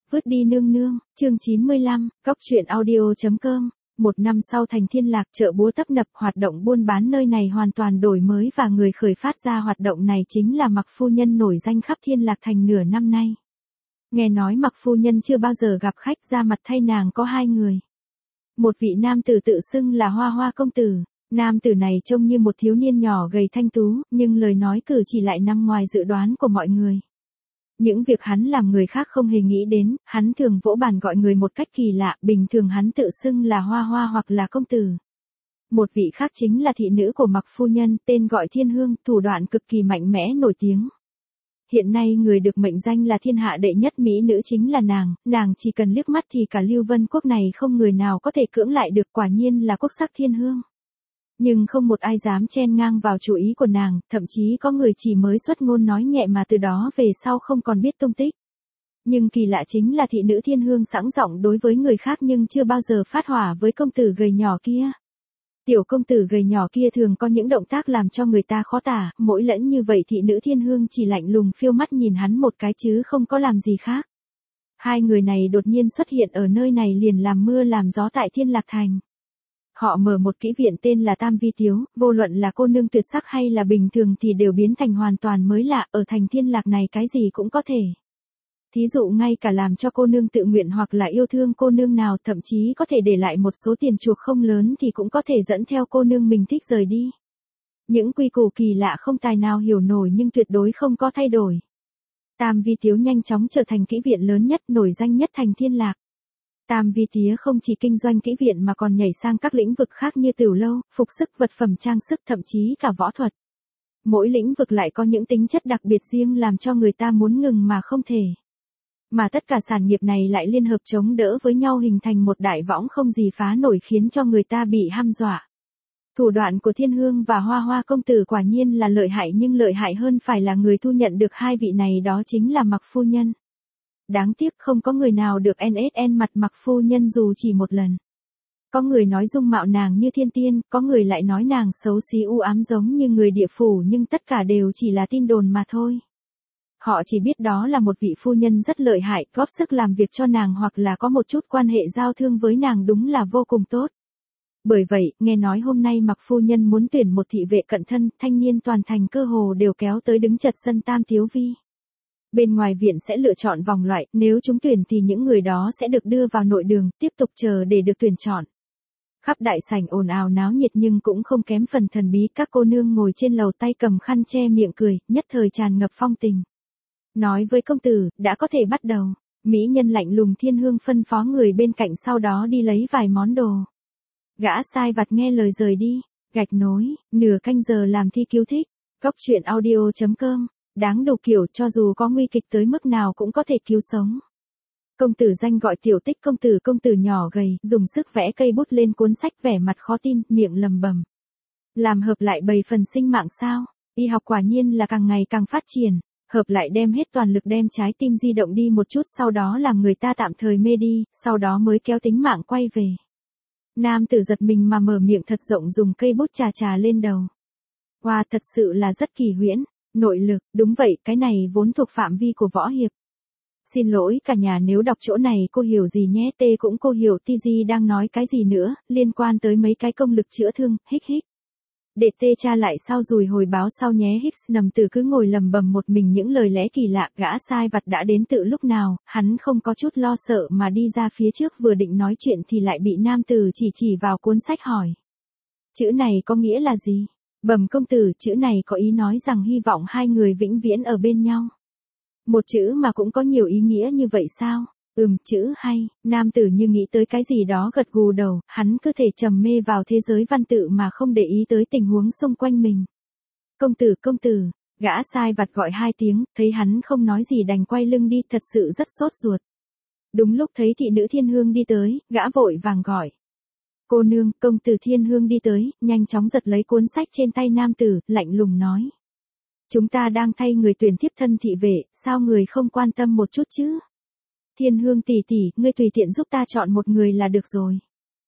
Vứt đi nương nương, chương 95, Cóc truyện audio.com. Một năm sau thành Thiên Lạc, chợ búa tấp nập, hoạt động buôn bán nơi này hoàn toàn đổi mới và người khởi phát ra hoạt động này chính là Mặc phu nhân nổi danh khắp Thiên Lạc thành nửa năm nay. Nghe nói Mặc phu nhân chưa bao giờ gặp khách, ra mặt thay nàng có hai người. Một vị nam tử tự xưng là Hoa Hoa công tử. Nam tử này trông như một thiếu niên nhỏ gầy thanh tú, nhưng lời nói cử chỉ lại nằm ngoài dự đoán của mọi người. Những việc hắn làm người khác không hề nghĩ đến, hắn thường vỗ bàn gọi người một cách kỳ lạ, bình thường hắn tự xưng là Hoa Hoa hoặc là công tử. Một vị khác chính là thị nữ của Mặc phu nhân, tên gọi Thiên Hương, thủ đoạn cực kỳ mạnh mẽ nổi tiếng. Hiện nay người được mệnh danh là thiên hạ đệ nhất mỹ nữ chính là nàng chỉ cần liếc mắt thì cả Lưu Vân Quốc này không người nào có thể cưỡng lại được, quả nhiên là quốc sắc thiên hương. Nhưng không một ai dám chen ngang vào chủ ý của nàng, thậm chí có người chỉ mới xuất ngôn nói nhẹ mà từ đó về sau không còn biết tung tích. Nhưng kỳ lạ chính là thị nữ Thiên Hương sẵn giọng đối với người khác nhưng chưa bao giờ phát hỏa với công tử gầy nhỏ kia. Tiểu công tử gầy nhỏ kia thường có những động tác làm cho người ta khó tả, mỗi lẫn như vậy thị nữ Thiên Hương chỉ lạnh lùng phiêu mắt nhìn hắn một cái chứ không có làm gì khác. Hai người này đột nhiên xuất hiện ở nơi này liền làm mưa làm gió tại Thiên Lạc thành. Họ mở một kỹ viện tên là Tam Vi Tiếu, vô luận là cô nương tuyệt sắc hay là bình thường thì đều biến thành hoàn toàn mới lạ, ở thành Thiên Lạc này cái gì cũng có thể. Thí dụ ngay cả làm cho cô nương tự nguyện hoặc là yêu thương cô nương nào, thậm chí có thể để lại một số tiền chuộc không lớn thì cũng có thể dẫn theo cô nương mình thích rời đi. Những quy củ kỳ lạ không tài nào hiểu nổi nhưng tuyệt đối không có thay đổi. Tam Vi Tiếu nhanh chóng trở thành kỹ viện lớn nhất, nổi danh nhất thành Thiên Lạc. Tam Vi Tía không chỉ kinh doanh kỹ viện mà còn nhảy sang các lĩnh vực khác như tiểu lâu, phục sức, vật phẩm trang sức, thậm chí cả võ thuật. Mỗi lĩnh vực lại có những tính chất đặc biệt riêng làm cho người ta muốn ngừng mà không thể. Mà tất cả sản nghiệp này lại liên hợp chống đỡ với nhau hình thành một đại võng không gì phá nổi khiến cho người ta bị hăm dọa. Thủ đoạn của Thiên Hương và Hoa Hoa công tử quả nhiên là lợi hại, nhưng lợi hại hơn phải là người thu nhận được hai vị này, đó chính là Mặc phu nhân. Đáng tiếc không có người nào được NSN mặt Mặc phu nhân dù chỉ một lần. Có người nói dung mạo nàng như thiên tiên, có người lại nói nàng xấu xí u ám giống như người địa phủ, nhưng tất cả đều chỉ là tin đồn mà thôi. Họ chỉ biết đó là một vị phu nhân rất lợi hại, góp sức làm việc cho nàng hoặc là có một chút quan hệ giao thương với nàng đúng là vô cùng tốt. Bởi vậy, nghe nói hôm nay Mặc phu nhân muốn tuyển một thị vệ cận thân, thanh niên toàn thành cơ hồ đều kéo tới đứng chật sân Tam Tiếu Vi. Bên ngoài viện sẽ lựa chọn vòng loại, nếu trúng tuyển thì những người đó sẽ được đưa vào nội đường, tiếp tục chờ để được tuyển chọn. Khắp đại sảnh ồn ào náo nhiệt nhưng cũng không kém phần thần bí, các cô nương ngồi trên lầu tay cầm khăn che miệng cười, nhất thời tràn ngập phong tình. Nói với công tử, đã có thể bắt đầu. Mỹ nhân lạnh lùng Thiên Hương phân phó người bên cạnh sau đó đi lấy vài món đồ. Gã sai vặt nghe lời rời đi. Gạch nối, nửa canh giờ làm thi cứu thích. Cóc truyện audio.com. Đáng đủ kiểu, cho dù có nguy kịch tới mức nào cũng có thể cứu sống. Công tử danh gọi Tiểu Tích công tử nhỏ gầy, dùng sức vẽ cây bút lên cuốn sách, vẻ mặt khó tin, miệng lầm bầm. Làm hợp lại 7 phần sinh mạng sao? Y học quả nhiên là càng ngày càng phát triển. Hợp lại đem hết toàn lực đem trái tim di động đi một chút, sau đó làm người ta tạm thời mê đi, sau đó mới kéo tính mạng quay về. Nam tử giật mình mà mở miệng thật rộng, dùng cây bút chà lên đầu. Wow, thật sự là rất kỳ huyễn. Nội lực, đúng vậy, cái này vốn thuộc phạm vi của võ hiệp. Xin lỗi cả nhà nếu đọc chỗ này cô hiểu gì nhé, tê cũng cô hiểu TG đang nói cái gì nữa, liên quan tới mấy cái công lực chữa thương, hích. Để tê tra lại sau rồi hồi báo sau nhé. Hicks nằm từ cứ ngồi lầm bầm một mình những lời lẽ kỳ lạ, gã sai vặt đã đến từ lúc nào, hắn không có chút lo sợ mà đi ra phía trước, vừa định nói chuyện thì lại bị nam tử chỉ vào cuốn sách hỏi. Chữ này có nghĩa là gì? Bẩm công tử, chữ này có ý nói rằng hy vọng hai người vĩnh viễn ở bên nhau. Một chữ mà cũng có nhiều ý nghĩa như vậy sao? Chữ hay. Nam tử như nghĩ tới cái gì đó gật gù đầu, hắn cứ thể trầm mê vào thế giới văn tự mà không để ý tới tình huống xung quanh mình. Công tử, gã sai vặt gọi 2 tiếng, thấy hắn không nói gì đành quay lưng đi, thật sự rất sốt ruột. Đúng lúc thấy thị nữ Thiên Hương đi tới, gã vội vàng gọi. Cô nương, công tử. Thiên Hương đi tới, nhanh chóng giật lấy cuốn sách trên tay nam tử, lạnh lùng nói. Chúng ta đang thay người tuyển thiếp thân thị vệ, sao người không quan tâm một chút chứ? Thiên Hương tỷ, ngươi tùy tiện giúp ta chọn một người là được rồi.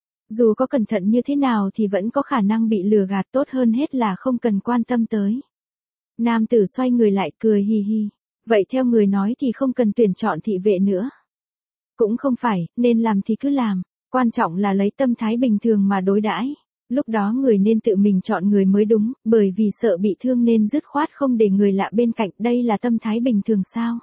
Dù có cẩn thận như thế nào thì vẫn có khả năng bị lừa gạt, tốt hơn hết là không cần quan tâm tới. Nam tử xoay người lại cười hì hì. Vậy theo người nói thì không cần tuyển chọn thị vệ nữa. Cũng không phải, nên làm thì cứ làm, quan trọng là lấy tâm thái bình thường mà đối đãi. Lúc đó người nên tự mình chọn người mới đúng, bởi vì sợ bị thương nên dứt khoát không để người lạ bên cạnh, đây là tâm thái bình thường sao?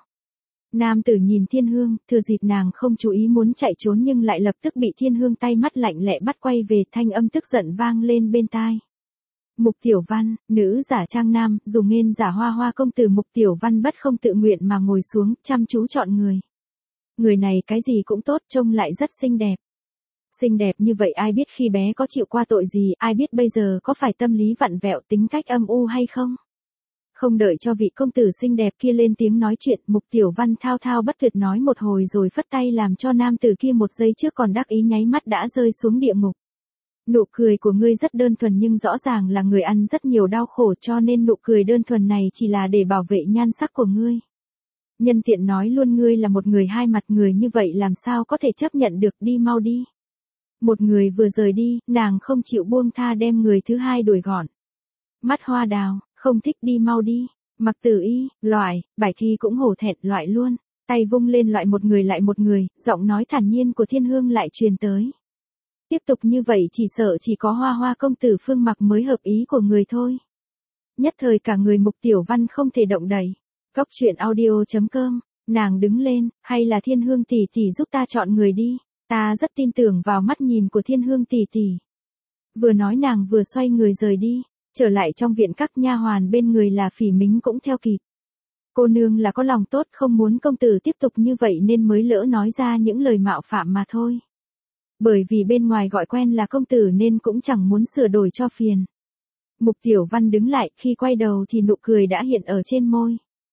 Nam tử nhìn Thiên Hương, thừa dịp nàng không chú ý muốn chạy trốn nhưng lại lập tức bị Thiên Hương tay mắt lạnh lẽ bắt quay về, thanh âm tức giận vang lên bên tai. Mục Tiểu Văn, nữ giả trang nam, dùng nghênh giả hoa hoa công tử. Mục Tiểu Văn bất không tự nguyện mà ngồi xuống, chăm chú chọn người. Người này cái gì cũng tốt, trông lại rất xinh đẹp. Xinh đẹp như vậy ai biết khi bé có chịu qua tội gì, ai biết bây giờ có phải tâm lý vặn vẹo tính cách âm u hay không. Không đợi cho vị công tử xinh đẹp kia lên tiếng nói chuyện, Mục Tiểu Văn thao thao bất tuyệt nói một hồi rồi phất tay làm cho nam tử kia một giây trước còn đắc ý nháy mắt đã rơi xuống địa ngục. Nụ cười của ngươi rất đơn thuần nhưng rõ ràng là người ăn rất nhiều đau khổ, cho nên nụ cười đơn thuần này chỉ là để bảo vệ nhan sắc của ngươi. Nhân tiện nói luôn ngươi là một người hai mặt, người như vậy làm sao có thể chấp nhận được, đi mau đi. Một người vừa rời đi, nàng không chịu buông tha đem người thứ hai đuổi gọn. Mắt hoa đào, không thích đi mau đi. Mặc Tử Y, loại, Bài Thi cũng hổ thẹn, loại luôn. Tay vung lên loại một người lại một người, giọng nói thản nhiên của Thiên Hương lại truyền tới. Tiếp tục như vậy chỉ sợ chỉ có Hoa Hoa công tử Phương Mặc mới hợp ý của người thôi. Nhất thời cả người Mục Tiểu Văn không thể động đậy. Cóc truyện audio.com, nàng đứng lên, hay là Thiên Hương tỷ tỷ giúp ta chọn người đi. Ta rất tin tưởng vào mắt nhìn của Thiên Hương tỷ tỷ. Vừa nói nàng vừa xoay người rời đi, trở lại trong viện các nha hoàn bên người là Phỉ Mính cũng theo kịp. Cô nương là có lòng tốt không muốn công tử tiếp tục như vậy nên mới lỡ nói ra những lời mạo phạm mà thôi. Bởi vì bên ngoài gọi quen là công tử nên cũng chẳng muốn sửa đổi cho phiền. Mục Tiểu Văn đứng lại, khi quay đầu thì nụ cười đã hiện ở trên môi.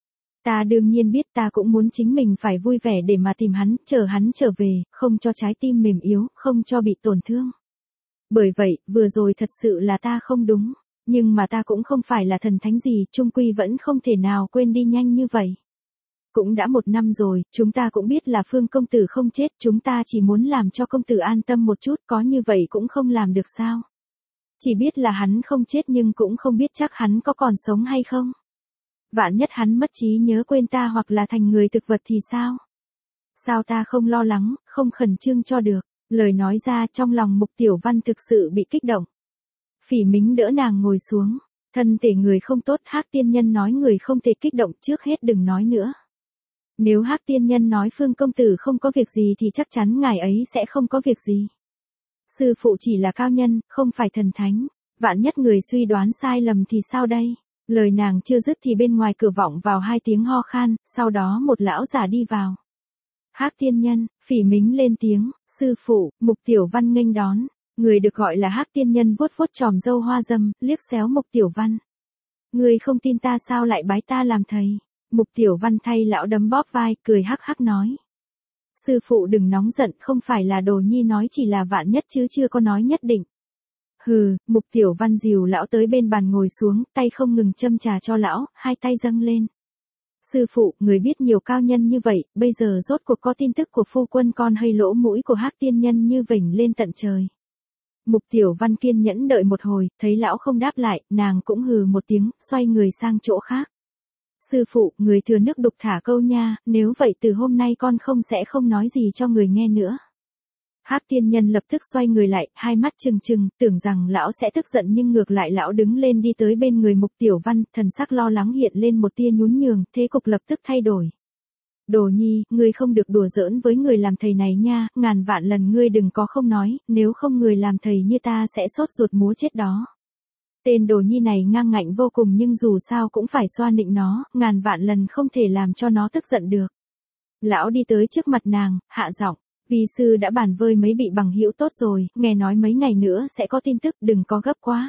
Ta đương nhiên biết, ta cũng muốn chính mình phải vui vẻ để mà tìm hắn, chờ hắn trở về, không cho trái tim mềm yếu, không cho bị tổn thương. Bởi vậy, vừa rồi thật sự là ta không đúng, nhưng mà ta cũng không phải là thần thánh gì, chung quy vẫn không thể nào quên đi nhanh như vậy. Cũng đã 1 năm rồi, chúng ta cũng biết là Phương công tử không chết, chúng ta chỉ muốn làm cho công tử an tâm một chút, có như vậy cũng không làm được sao? Chỉ biết là hắn không chết nhưng cũng không biết chắc hắn có còn sống hay không. Vạn nhất hắn mất trí nhớ quên ta hoặc là thành người thực vật thì sao? Sao ta không lo lắng, không khẩn trương cho được? Lời nói ra trong lòng Mục Tiểu Văn thực sự bị kích động. Phỉ Mính đỡ nàng ngồi xuống. Thân thể người không tốt, Hắc tiên nhân nói người không thể kích động, trước hết đừng nói nữa. Nếu Hắc tiên nhân nói Phương công tử không có việc gì thì chắc chắn ngài ấy sẽ không có việc gì. Sư phụ chỉ là cao nhân, không phải thần thánh. Vạn nhất người suy đoán sai lầm thì sao đây? Lời nàng chưa dứt thì bên ngoài cửa vọng vào 2 tiếng ho khan, sau đó một lão giả đi vào. Hắc tiên nhân, Phỉ Mính lên tiếng, sư phụ. Mục Tiểu Văn nghênh đón. Người được gọi là Hắc tiên nhân vuốt vuốt chòm râu hoa râm, liếc xéo Mục Tiểu Văn. Người không tin ta sao lại bái ta làm thầy? Mục Tiểu Văn thay lão đấm bóp vai, cười hắc hắc nói. Sư phụ đừng nóng giận, không phải là Đồ Nhi nói chỉ là vạn nhất chứ chưa có nói nhất định. Hừ, Mục Tiểu Văn dìu lão tới bên bàn ngồi xuống, tay không ngừng châm trà cho lão, 2 tay dâng lên. Sư phụ, người biết nhiều cao nhân như vậy, bây giờ rốt cuộc có tin tức của phu quân con hay lỗ mũi của Hắc tiên nhân như vểnh lên tận trời. Mục Tiểu Văn kiên nhẫn đợi một hồi, thấy lão không đáp lại, nàng cũng hừ một tiếng, xoay người sang chỗ khác. Sư phụ, người thừa nước đục thả câu nha, nếu vậy từ hôm nay con sẽ không nói gì cho người nghe nữa. Hắc tiên nhân lập tức xoay người lại, 2 mắt trừng trừng, tưởng rằng lão sẽ tức giận nhưng ngược lại lão đứng lên đi tới bên người Mục Tiểu Văn, thần sắc lo lắng hiện lên một tia nhún nhường, thế cục lập tức thay đổi. Đồ Nhi, ngươi không được đùa giỡn với người làm thầy này nha, ngàn vạn lần ngươi đừng có không nói, nếu không người làm thầy như ta sẽ sốt ruột múa chết đó. Tên Đồ Nhi này ngang ngạnh vô cùng nhưng dù sao cũng phải xoa nịnh nó, ngàn vạn lần không thể làm cho nó tức giận được. Lão đi tới trước mặt nàng, hạ giọng, vi sư đã bàn vơi mấy vị bằng hữu tốt rồi, nghe nói mấy ngày nữa sẽ có tin tức, đừng có gấp quá.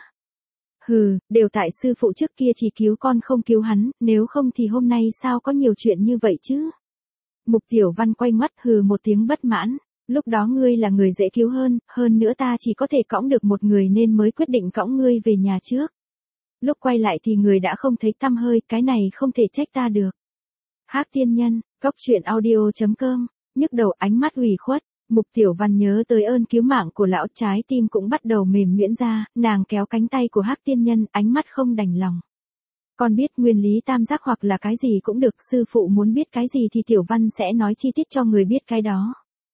Hừ, đều tại sư phụ trước kia chỉ cứu con không cứu hắn, nếu không thì hôm nay sao có nhiều chuyện như vậy chứ? Mục Tiểu Văn quay mắt hừ một tiếng bất mãn. Lúc đó ngươi là người dễ cứu hơn nữa ta chỉ có thể cõng được một người nên mới quyết định cõng ngươi về nhà trước. Lúc quay lại thì người đã không thấy tăm hơi, cái này không thể trách ta được. Hắc tiên nhân, cóc truyện audio.com, nhức đầu ánh mắt ủy khuất, Mục Tiểu Văn nhớ tới ơn cứu mạng của lão, trái tim cũng bắt đầu mềm nhuyễn ra, nàng kéo cánh tay của Hắc tiên nhân, ánh mắt không đành lòng. Con biết nguyên lý tam giác hoặc là cái gì cũng được, sư phụ muốn biết cái gì thì Tiểu Văn sẽ nói chi tiết cho người biết cái đó.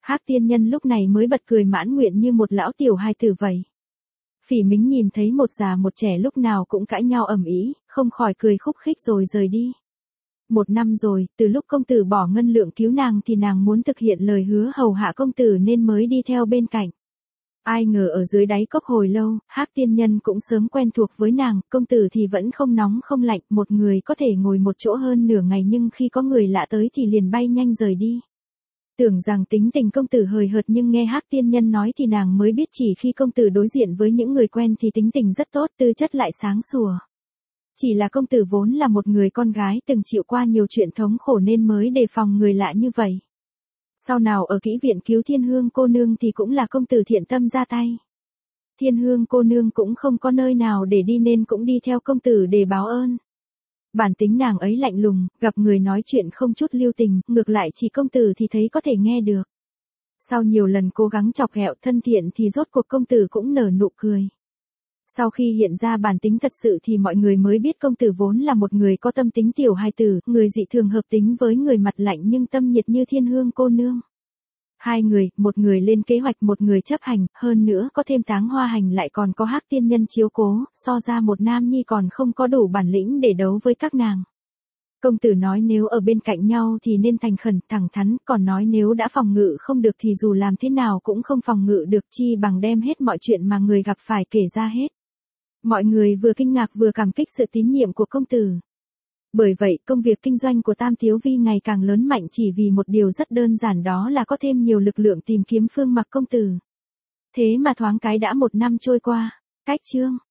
Hắc tiên nhân lúc này mới bật cười mãn nguyện như một lão tiểu hài tử vậy. Phỉ Mính nhìn thấy một già một trẻ lúc nào cũng cãi nhau ầm ĩ, không khỏi cười khúc khích rồi rời đi. 1 năm rồi, từ lúc công tử bỏ ngân lượng cứu nàng thì nàng muốn thực hiện lời hứa hầu hạ công tử nên mới đi theo bên cạnh. Ai ngờ ở dưới đáy cốc hồi lâu, Hắc tiên nhân cũng sớm quen thuộc với nàng, công tử thì vẫn không nóng không lạnh, một người có thể ngồi một chỗ hơn nửa ngày nhưng khi có người lạ tới thì liền bay nhanh rời đi. Tưởng rằng tính tình công tử hời hợt nhưng nghe Hắc tiên nhân nói thì nàng mới biết chỉ khi công tử đối diện với những người quen thì tính tình rất tốt, tư chất lại sáng sủa. Chỉ là công tử vốn là một người con gái từng chịu qua nhiều chuyện thống khổ nên mới đề phòng người lạ như vậy. Sau nào ở kỹ viện cứu Thiên Hương cô nương thì cũng là công tử thiện tâm ra tay. Thiên Hương cô nương cũng không có nơi nào để đi nên cũng đi theo công tử để báo ơn. Bản tính nàng ấy lạnh lùng, gặp người nói chuyện không chút lưu tình, ngược lại chỉ công tử thì thấy có thể nghe được. Sau nhiều lần cố gắng chọc ghẹo thân thiện thì rốt cuộc công tử cũng nở nụ cười. Sau khi hiện ra bản tính thật sự thì mọi người mới biết công tử vốn là một người có tâm tính tiểu hài tử, người dị thường hợp tính với người mặt lạnh nhưng tâm nhiệt như Thiên Hương cô nương. Hai người, một người lên kế hoạch một người chấp hành, hơn nữa có thêm Táng Hoa Hành lại còn có Hắc tiên nhân chiếu cố, so ra một nam nhi còn không có đủ bản lĩnh để đấu với các nàng. Công tử nói nếu ở bên cạnh nhau thì nên thành khẩn, thẳng thắn, còn nói nếu đã phòng ngự không được thì dù làm thế nào cũng không phòng ngự được, chi bằng đem hết mọi chuyện mà người gặp phải kể ra hết. Mọi người vừa kinh ngạc vừa cảm kích sự tín nhiệm của công tử. Bởi vậy, công việc kinh doanh của Tam Thiếu Vi ngày càng lớn mạnh chỉ vì một điều rất đơn giản đó là có thêm nhiều lực lượng tìm kiếm Phương Mặc công tử. Thế mà thoáng cái đã 1 năm trôi qua. Cách chương